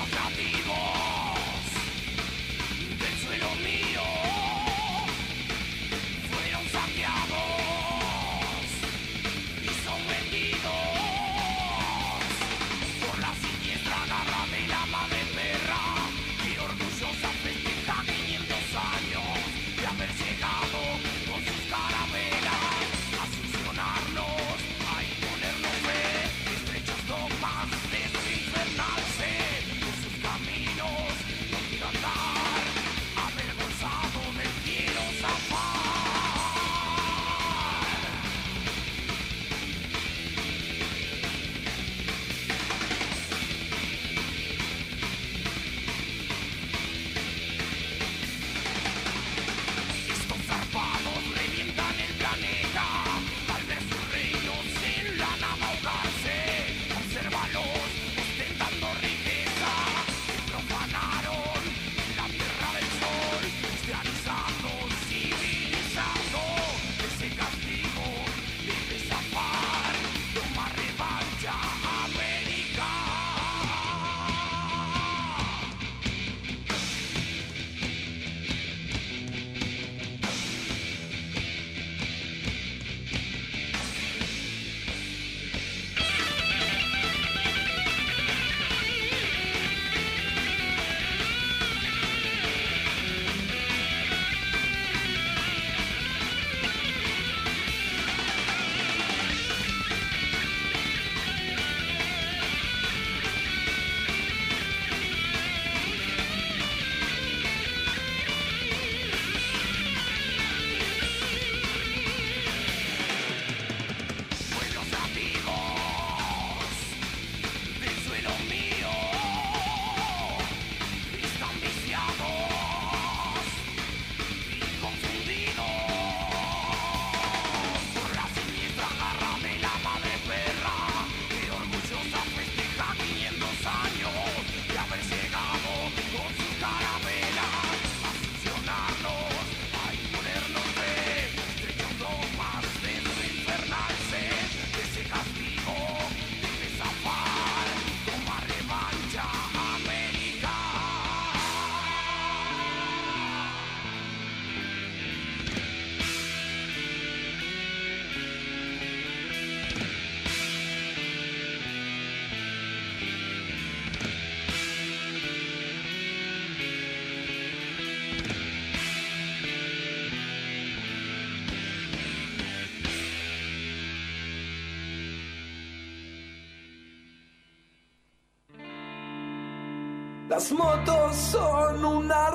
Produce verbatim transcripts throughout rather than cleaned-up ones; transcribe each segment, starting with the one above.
Las motos son una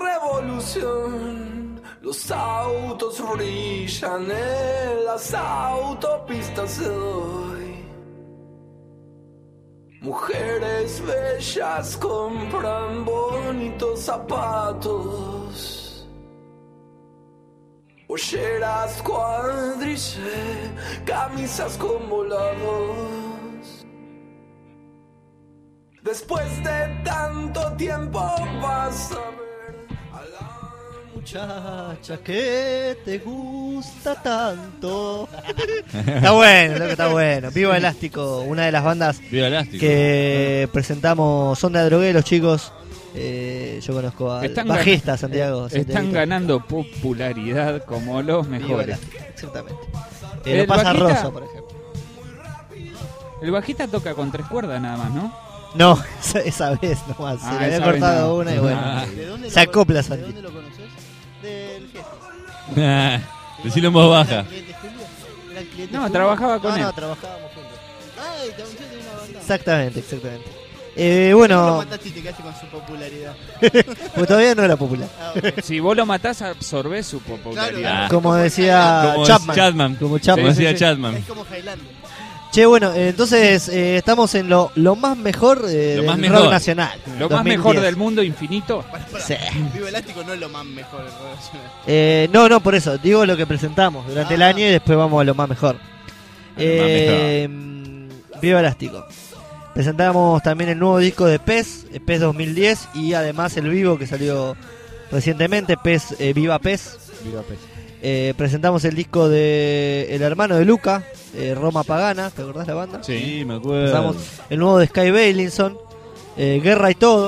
revolución, los autos brillan en las autopistas de hoy. Mujeres bellas compran bonitos zapatos, polleras cuadrille, camisas con volados. Después de tanto tiempo vas a ver a la muchacha que te gusta tanto. Está bueno, loco, está bueno. Viva Elástico, una de las bandas Viva Elástico. que presentamos. Son de Adrogué los chicos. Eh, yo conozco al Están bajista gan- Santiago. Están Santiaguito. ganando popularidad como los Viva mejores. Elástico, exactamente. Eh, El lo pasa bajista- Rosa, por ejemplo. El bajista toca con tres cuerdas nada más, ¿no? No, esa, esa vez nomás. Ah, se le había esa vez cortado no. una y bueno. Ah. ¿De dónde se lo acopla conoces? ¿De Santi. dónde lo conoces? Del jefe. Ah, decilo en voz baja. ¿Era cliente Julio? ¿Era el cliente No, Julio? trabajaba con no, él. No, trabajábamos juntos. Ay, te anunció de una banda. Exactamente, exactamente. Eh, bueno, Lo mataste y te quedaste con su popularidad. pues todavía no era popular. Ah, bueno. Si vos lo matás, absorbés su popularidad. Claro. Como decía Como Chapman. Chapman. Como Como Chapman. decía Sí, sí. Chapman. Es como Highlander. Che, bueno, eh, entonces eh, estamos en lo, lo más mejor eh, Lo del más rock mejor. nacional. Lo más dos mil mejor diez. del mundo infinito. Para, para. Sí. Vivo Elástico no es lo más mejor del rock nacional. Eh, no, no, por eso. Digo lo que presentamos durante Ah. el año y después vamos a lo más mejor. más Eh, Viva Elástico. Presentamos también el nuevo disco de Pez, eh, Pez dos mil diez, y además el vivo que salió recientemente, Pez, eh, Viva Pez. Viva Pez. Eh, presentamos el disco de el hermano de Luca, eh, Roma Pagana, ¿te acordás la banda? Sí, me acuerdo. Presentamos el nuevo de Sky Bailinson, eh, Guerra y Todo,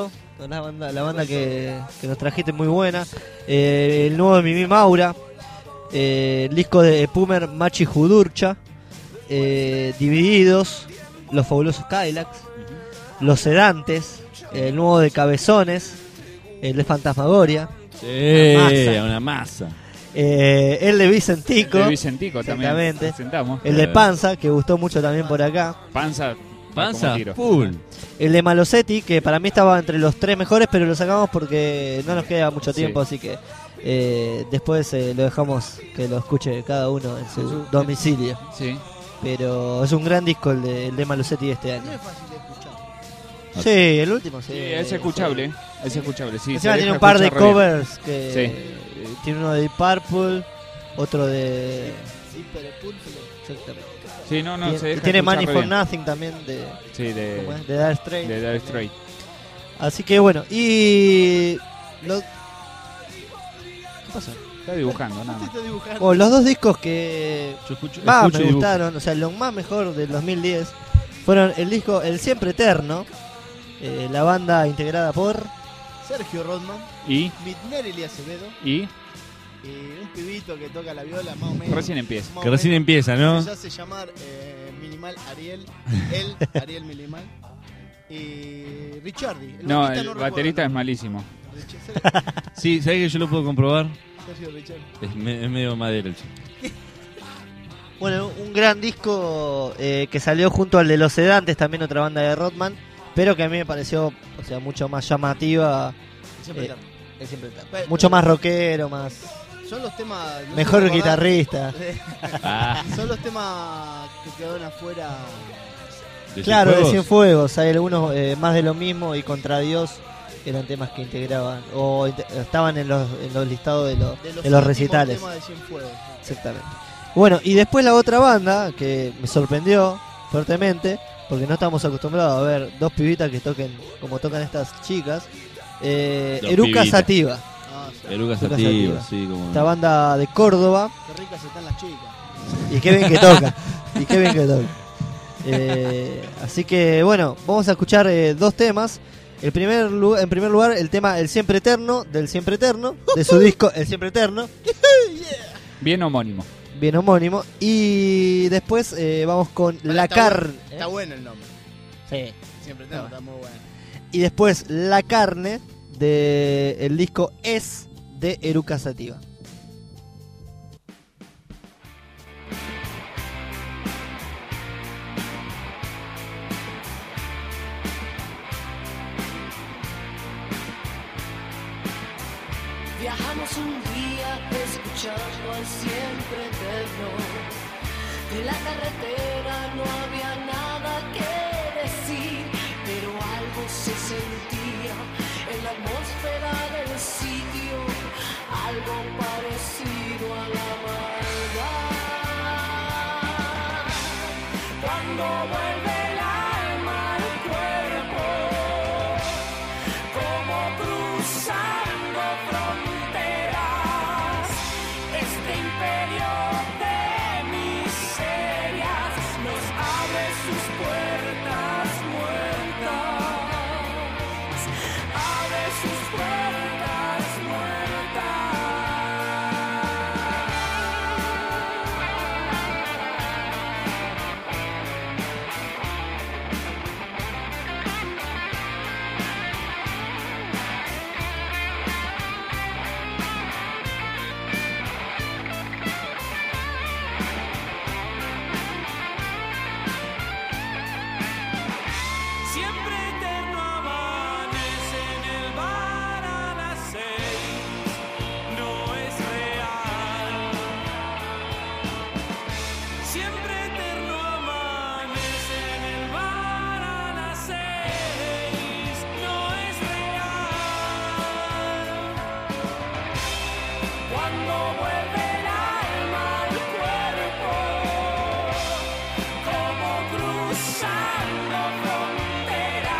la banda, la banda que, que nos trajiste muy buena. Eh, el nuevo de Mimi Maura, eh, el disco de Pumer Machi Judurcha, eh, Divididos, Los Fabulosos Cadillacs, Los Sedantes, el nuevo de Cabezones, el de Fantasmagoria, Sí, Una masa. una masa. eh, el de Vicentico, De Vicentico también. Exactamente. Presentamos. el de Panza, que gustó mucho también por acá, Panza. Panza, como tiro. full. el de Malosetti, que para mí estaba entre los tres mejores, pero lo sacamos porque no nos queda mucho tiempo, Sí. así que eh, después eh, lo dejamos que lo escuche cada uno en su En su- domicilio. Sí. Pero es un gran disco el de, el de Malosetti de este No año. es fácil de escuchar. Sí, el último, sí. Sí, es escuchable. Es escuchable, sí. Encima se tiene deja un par de escuchar re bien. covers que Sí. eh, tiene uno de Deep Purple, otro de Hiperpúlpulo. exactamente. Sí, no, no, Tiene- se deja tiene escuchar Money re for bien. Nothing también de, Sí, de, ¿cómo es? de Dire Straits. de Dire Straits. Así que bueno, y lo- ¿qué pasa? Está dibujando, nada Te más. estoy dibujando. Bueno, los dos discos que Yo escucho, más escucho me y dibujo. gustaron, o sea, lo más mejor del dos mil diez fueron el disco El Siempre Eterno, eh, la banda integrada por Sergio Rodman, Y, Mitnereli Acevedo y y un pibito que toca la viola más o menos. recién empieza. más o Que recién menos, empieza, ¿no? que se hace llamar eh, Minimal Ariel, él, Ariel Minimal. Y Richardi. No, bajista el recuerdo baterista es nombre. malísimo. Rich- Sí, ¿sabes que yo lo puedo comprobar? Sergio Richardi. Es, me- es medio madera el chico. Bueno, un gran disco eh, que salió junto al de Los Sedantes, también otra banda de Rodman, pero que a mí me pareció, o sea, mucho más llamativa, Siempre Eh, eterno. El Siempre Eterno. Pe- Mucho más rockero, más Son los temas. no sé mejor si recordás- guitarrista. Ah, Son los temas que quedaron afuera. ¿de Claro, de Cienfuegos? Cienfuegos, hay algunos eh, más de lo mismo y Contra Dios eran temas que integraban o inte- estaban en los, en los listados de, los- De los, de los últimos recitales. temas de Cienfuegos. Exactamente. Bueno, y después la otra banda que me sorprendió fuertemente, porque no estamos acostumbrados a ver dos pibitas que toquen como tocan estas chicas, eh, Dos Eruca pibitas. Sativa, Ah, sí. Eruca Eruca Sativa, Sativa. sí, como. esta banda de Córdoba, Qué ricas están las chicas. y qué bien que toca, y qué bien que toca. Eh, así que bueno, vamos a escuchar eh, dos temas. El primer lu- en primer lugar, el tema El Siempre Eterno, del Siempre Eterno, de su disco El Siempre Eterno, Bien homónimo. bien homónimo. Y después eh, vamos con La Está Carne. bueno- Está bueno el nombre. Sí. Siempre tengo, está muy bueno. Y después La Carne, de el disco Es de Eruca Sativa. Viajamos un día escuchando al siempre eterno. De la carretera no había nada que decir, pero algo se sentía en la atmósfera del sitio, algo parecido a la maldad. Cuando vuelve el alma al cuerpo, como cruzando fronteras, este imperio de miserias nos abre sus puertas muertas, abre sus puertas Siempre eterno amanece en el bar a las seis, no es real. Siempre eterno amanece en el bar a las seis, no es real. Cuando vuelve el alma al cuerpo, como cruzando fronteras,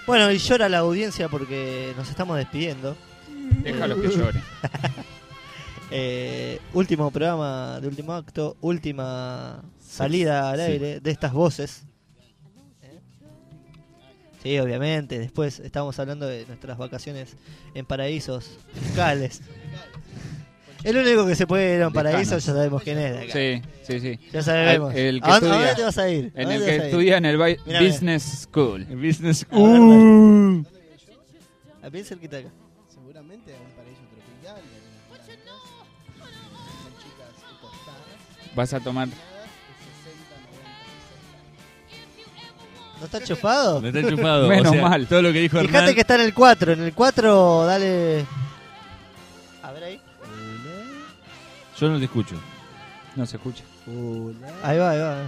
Bueno, y llora la audiencia porque nos estamos despidiendo. Déjalo que llore. Eh, último programa de Último Acto, última salida al aire de estas voces. ¿Eh? Sí, obviamente. Después estamos hablando de nuestras vacaciones en paraísos fiscales. El único que se puede ir a un paraíso, ya sabemos quién es de acá. Sí, sí, sí. Ya sabemos. El, el que ¿A, dónde, estudia, ¿A dónde te vas a ir? ¿A En dónde el te que vas a ir? estudia en el bi- Mirá, mirá. Business School. Business. A ver, Uh. A bien cerquita acá. Seguramente a un paraíso tropical. de arenas blancas, eh, Son chicas tostadas. Vas a tomar. sesenta, noventa, ¿No está chupado? Me está enchufado. Menos o sea, mal. Todo lo que dijo Fíjate Hernán. que está en el cuatro. En el cuatro, dale. A ver ahí. Yo no te escucho. No se escucha. Ahí va, ahí va.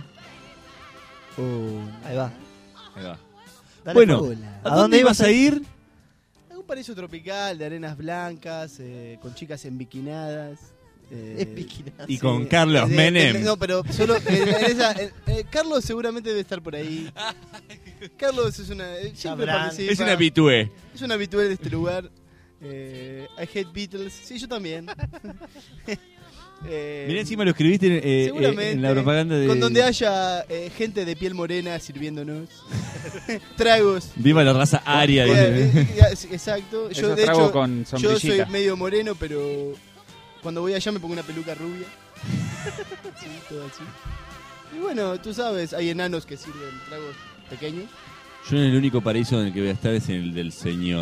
Ahí va. Ahí va. Dale, Bueno, Pablo. ¿a dónde ibas a ir? A un paraíso tropical de arenas blancas, eh, con chicas embiquinadas. Eh, Es piquinada. Y sí, con Carlos de- de- Menem. no, pero solo. eh, en esa- eh, eh, Carlos seguramente debe estar por ahí. Carlos es una. eh, siempre Sabrán. participa. Es un habitué. Es un habitual de este lugar. Eh, I hate Beatles. Sí, yo también. eh, Mirá, encima lo escribiste en, eh, seguramente, en la propaganda de. Con donde haya eh, gente de piel morena sirviéndonos. Tragos. Viva la raza aria. Eh, dice. eh, eh, exacto. Yo, Esos de tragos hecho, con yo sombrillita. soy medio moreno, pero cuando voy allá me pongo una peluca rubia. Sí, todo así. Y bueno, tú sabes, hay enanos que sirven tragos pequeños. Yo en el único paraíso en el que voy a estar es en el del Señor.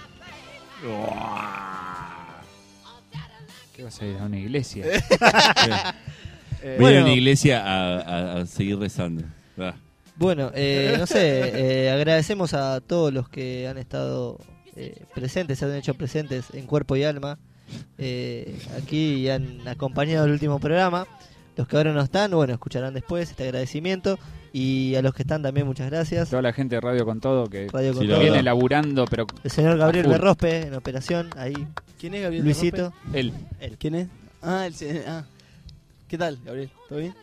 ¿Qué vas a ir a una iglesia? Eh, Voy a ir a Bueno. una iglesia a, a- a seguir rezando. Va. Bueno, eh, no sé, eh, agradecemos a todos los que han estado eh, presentes, se han hecho presentes en cuerpo y alma eh, aquí y han acompañado el último programa. Los que ahora no están, bueno, escucharán después este agradecimiento. Y a los que están también, muchas gracias. Toda la gente de Radio con Todo que Radio con Sí, la todo. verdad. viene laburando, pero El señor Gabriel A full. Berrospe en operación, ahí. ¿Quién es Gabriel? Luisito. él. Derrope? ¿Quién es? Ah, el se- ah. ¿Qué tal, Gabriel? ¿Todo bien?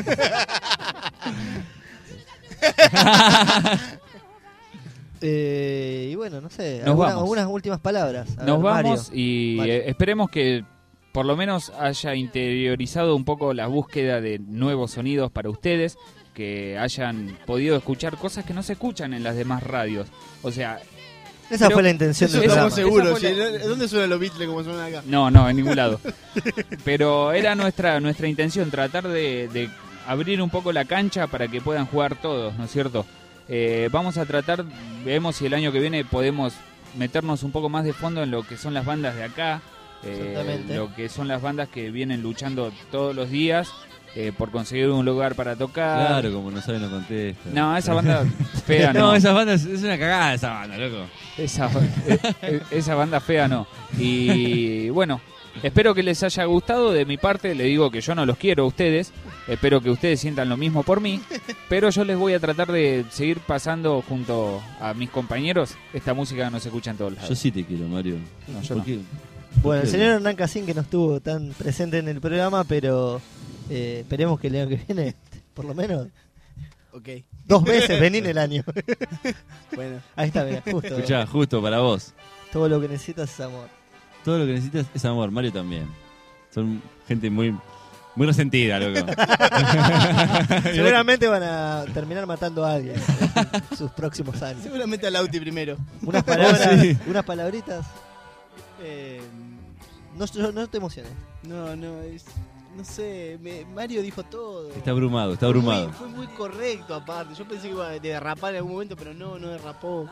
Eh, y bueno, no sé, Nos alguna- vamos. algunas últimas palabras. A Nos ver, Mario. vamos y Mario. eh, esperemos que por lo menos haya interiorizado un poco la búsqueda de nuevos sonidos para ustedes, que hayan podido escuchar cosas que no se escuchan en las demás radios. O sea, Esa pero- fue la intención Eso del estamos programa. seguros. Esa fue ¿sí? ¿Dónde suenan los Beatles como suenan acá? no, no, en ningún lado. Pero era nuestra nuestra intención tratar de, de abrir un poco la cancha para que puedan jugar todos, ¿no es cierto? Eh, vamos a tratar, vemos si el año que viene podemos meternos un poco más de fondo en lo que son las bandas de acá, eh, Exactamente. lo que son las bandas que vienen luchando todos los días eh, por conseguir un lugar para tocar. Claro, como no saben, no contesta. No, esa banda fea no. No, esa banda es, es una cagada, esa banda, loco. Esa, eh, eh, esa banda fea no. Y bueno, espero que les haya gustado. De mi parte, le digo que yo no los quiero a ustedes. Espero que ustedes sientan lo mismo por mí. Pero yo les voy a tratar de seguir pasando junto a mis compañeros esta música que no se escucha en todos lados. Yo sí te quiero, Mario. No, yo ¿Por no. qué? Bueno, el ¿Por qué? señor Hernán Casín, que no estuvo tan presente en el programa, pero eh, esperemos que el año que viene, por lo menos Ok, dos veces venir el año. bueno. Ahí está, mira, justo. Escuchá, justo para vos. Todo lo que necesitas es amor. Todo lo que necesitas es amor, Mario también. Son gente muy muy resentida, loco. Seguramente van a terminar matando a alguien en sus próximos años. Seguramente al Auti primero. Unas palabras, Oh, sí. unas palabritas. Eh, No, no, no te emociones. no, no, es. No sé, me- Mario dijo todo. Está abrumado, está Fue abrumado. muy- Fue muy correcto, aparte. Yo pensé que iba a derrapar en algún momento, pero no, no derrapó.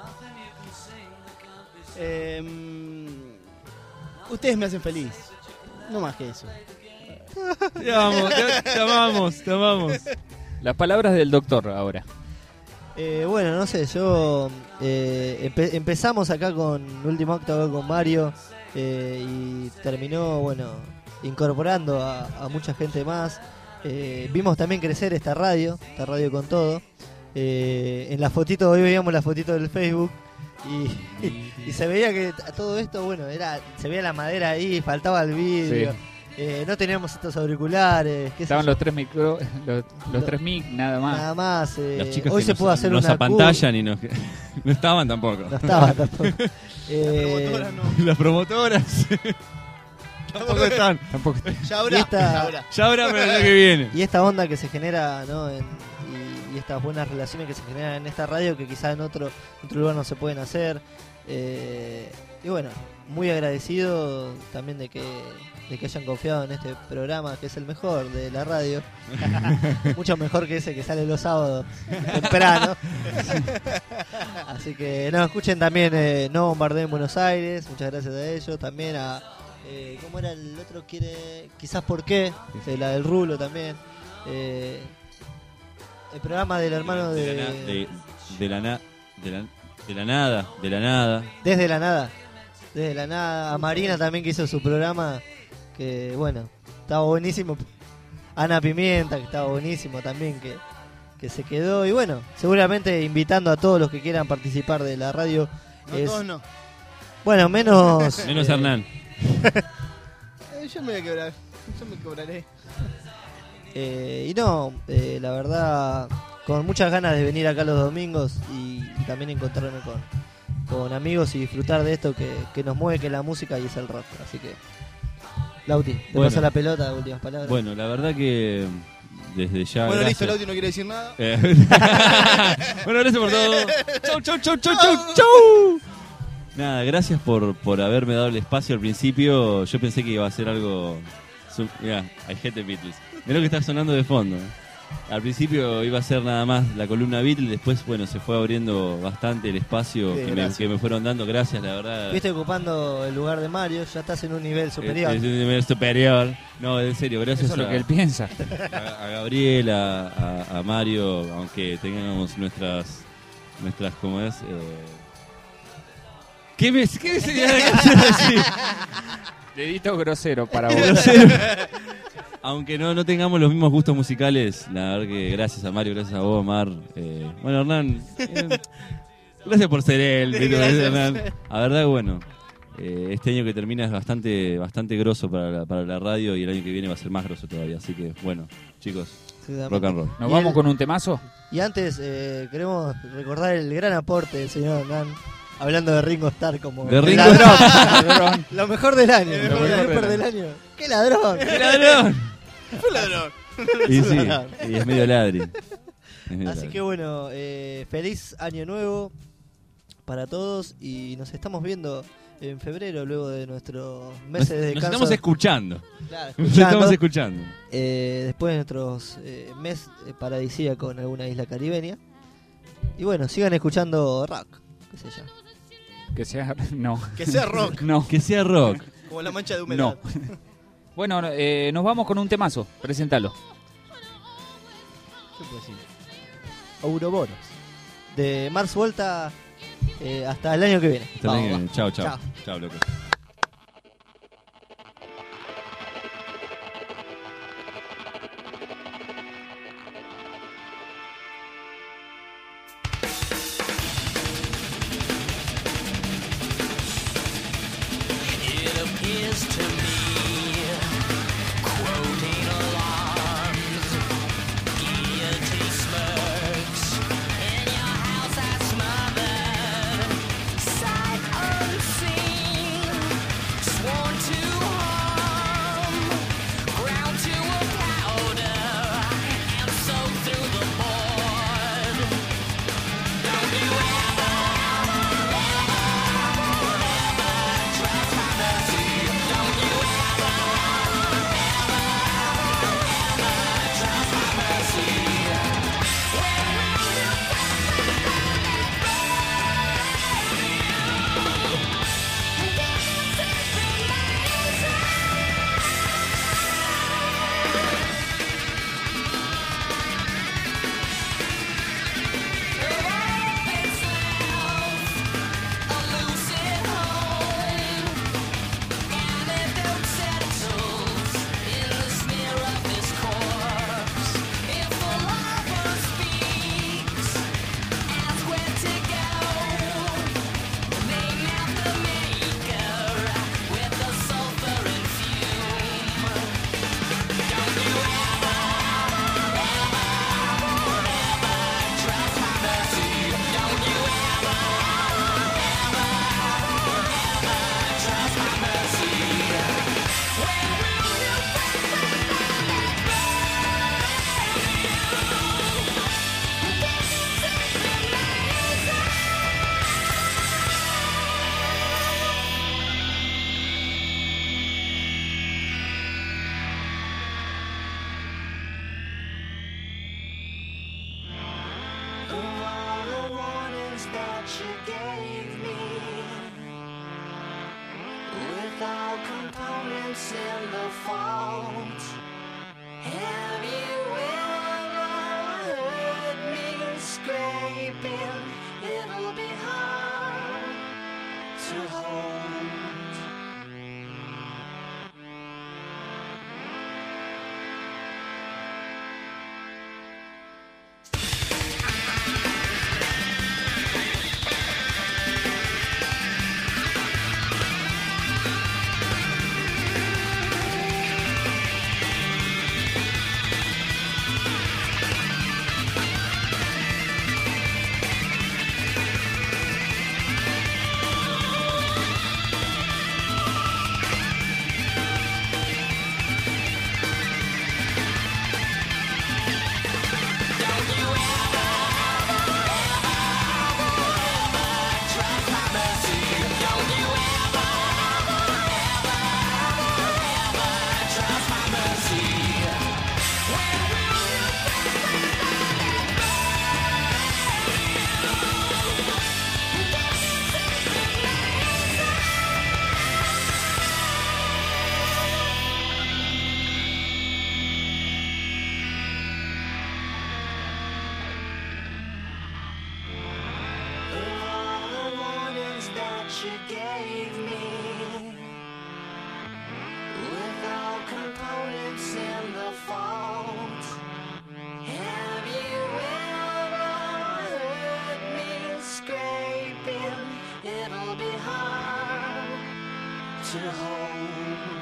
Eh, ustedes me hacen feliz. No más que eso. Te amamos, te, te amamos, te amamos. Las palabras del doctor ahora. Eh, bueno, no sé, yo eh, empe- empezamos acá con Último Acto acá con Mario eh, y terminó, bueno, incorporando a, a mucha gente más. Eh, vimos también crecer esta radio, esta radio con todo. Eh, en la fotito, hoy veíamos la fotito del Facebook y, y se veía que a todo esto, bueno, era se veía la madera ahí, faltaba el vidrio. Sí. Eh, no teníamos estos auriculares. qué sé Estaban yo. los tres micro, los, los Lo- tres mic, nada más. Nada más. eh, Las chicas hoy que se nos, puede hacer nos una apantallan y nos... no estaban tampoco. curva. No estaba tampoco. Eh, Promotora, no. Las promotoras tampoco están. Tampoco. Ya ahora, Y esta- ya ahora. Ya ahora pero el año que viene. Y esta onda que se genera, ¿no? En- y, y estas buenas relaciones que se generan en esta radio que quizás en otro, en otro lugar no se pueden hacer. Eh, y bueno, muy agradecido también de que, de que hayan confiado en este programa, que es el mejor de la radio. Mucho mejor que ese que sale los sábados temprano. Así que no, escuchen también eh, No Bombardeen Buenos Aires. Muchas gracias a ellos. También a... Eh, ¿Cómo era el otro? Quiere Quizás por qué, eh, la del Rulo también. Eh, el programa del hermano de, De la, na- de, de la na- de la- de la nada, de la nada. Desde la Nada. Desde la Nada. A Marina también que hizo su programa. Que bueno, estaba buenísimo. Ana Pimienta, que estaba buenísimo también, que, que se quedó. Y bueno, seguramente invitando a todos los que quieran participar de la radio. No, es- todos no. Bueno, menos. Menos eh, Hernán. Eh, yo me voy a quebrar. Yo me quebraré. Eh, y no, eh, la verdad, con muchas ganas de venir acá los domingos y, y también encontrarme con, con amigos y disfrutar de esto que, que nos mueve, que es la música y es el rock. Así que, Lauti, te Bueno. paso la pelota, últimas palabras. Bueno, la verdad que desde ya. Bueno, listo, el gracias. audio no quiere decir nada. Eh, bueno, gracias por todo. Chau, chau, chau, chau, chau, chau. Nada, gracias por, por haberme dado el espacio al principio. Yo pensé que iba a ser algo. su- Mirá, hay gente Beatles. Mirá lo que está sonando de fondo. Al principio iba a ser nada más la columna Beatles, después, bueno, se fue abriendo bastante el espacio Sí, que, me, gracias. que me fueron dando. Gracias, la verdad. Viste ocupando el lugar de Mario, ya estás en un nivel superior. Es, es un nivel superior. No, en serio, gracias Eso es a, lo que él piensa. a, a Gabriel, a, a- a Mario, aunque tengamos nuestras, nuestras ¿cómo es? Eh... ¿Qué me, qué me señala que hacer así? Dedito grosero para vos. Grosero. Aunque no, no tengamos los mismos gustos musicales, la verdad que gracias a Mario, gracias a vos, Mar. Eh, bueno, Hernán, eh, gracias por ser él. ¿viste? Gracias. Hernán. La verdad que bueno, eh, este año que termina es bastante bastante grosso para la, para la radio y el año que viene va a ser más grosso todavía. Así que bueno, chicos, Seguramente. rock and roll. ¿Nos Y vamos el- con un temazo? Y antes eh, queremos recordar el gran aporte del señor Hernán, hablando de Ringo Starr como De el Ringo ladrón. Ladrón. Lo mejor del año, Lo lo mejor mejor del del año. ¡Qué ladrón! ¡Qué ladrón! Fue ladrón. Y sí, y es medio ladri. Es medio Así ladri. que bueno, eh, feliz año nuevo para todos y nos estamos viendo en febrero luego de nuestros meses de Nos descanso. estamos escuchando. Claro, Nos escuchando. estamos escuchando. Eh, después de nuestros eh, mes eh, paradisíaco en alguna isla caribeña. Y bueno, sigan escuchando rock, qué sé yo. Que sea. No. Que sea rock, No. Que sea rock. como la mancha de humedad. No. Bueno, eh, nos vamos con un temazo. Preséntalo. ¿Qué puedo decir? Ouroboros. De Mars Volta eh, hasta el año que viene. Hasta Vamos, luego. va. Chao, chao. Chao. Chao, loco. It appears to me, quoting alarms, guillotine smirks, in your house I smothered, sight unseen, sworn to harm, ground to a powder, and soaked through the board. Don't you ever, ever, ever trust fantasy. Don't you components in the fault. Have you ever heard me scraping? It'll be hard to hold. You gave me, with all components in the fault. Have you ever heard me scraping? It'll be hard to hold.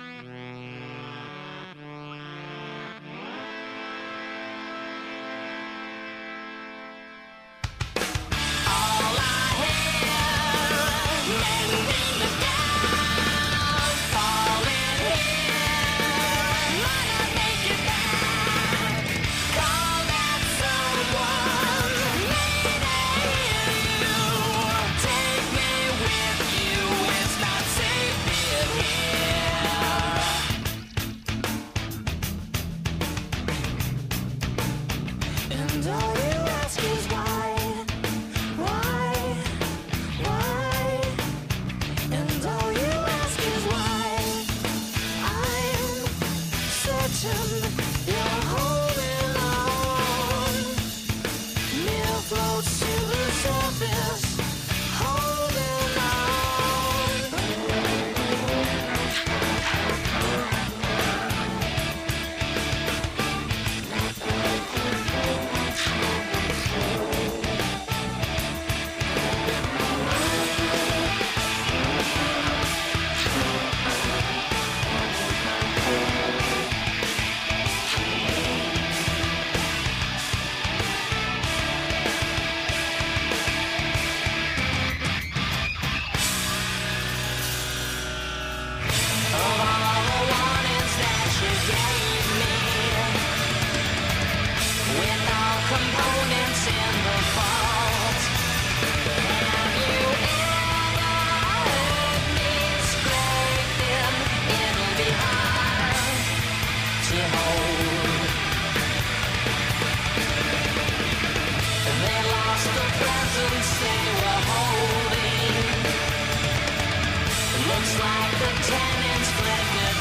And all you ask is why, why, why? And all you ask is why. I'm certain you're holding on. Near floats to the surface, holding on. Components in the fault. Have you ever heard me scrape them? It'll be hard to hold. They lost the presence they were holding. Looks like the tenants flickered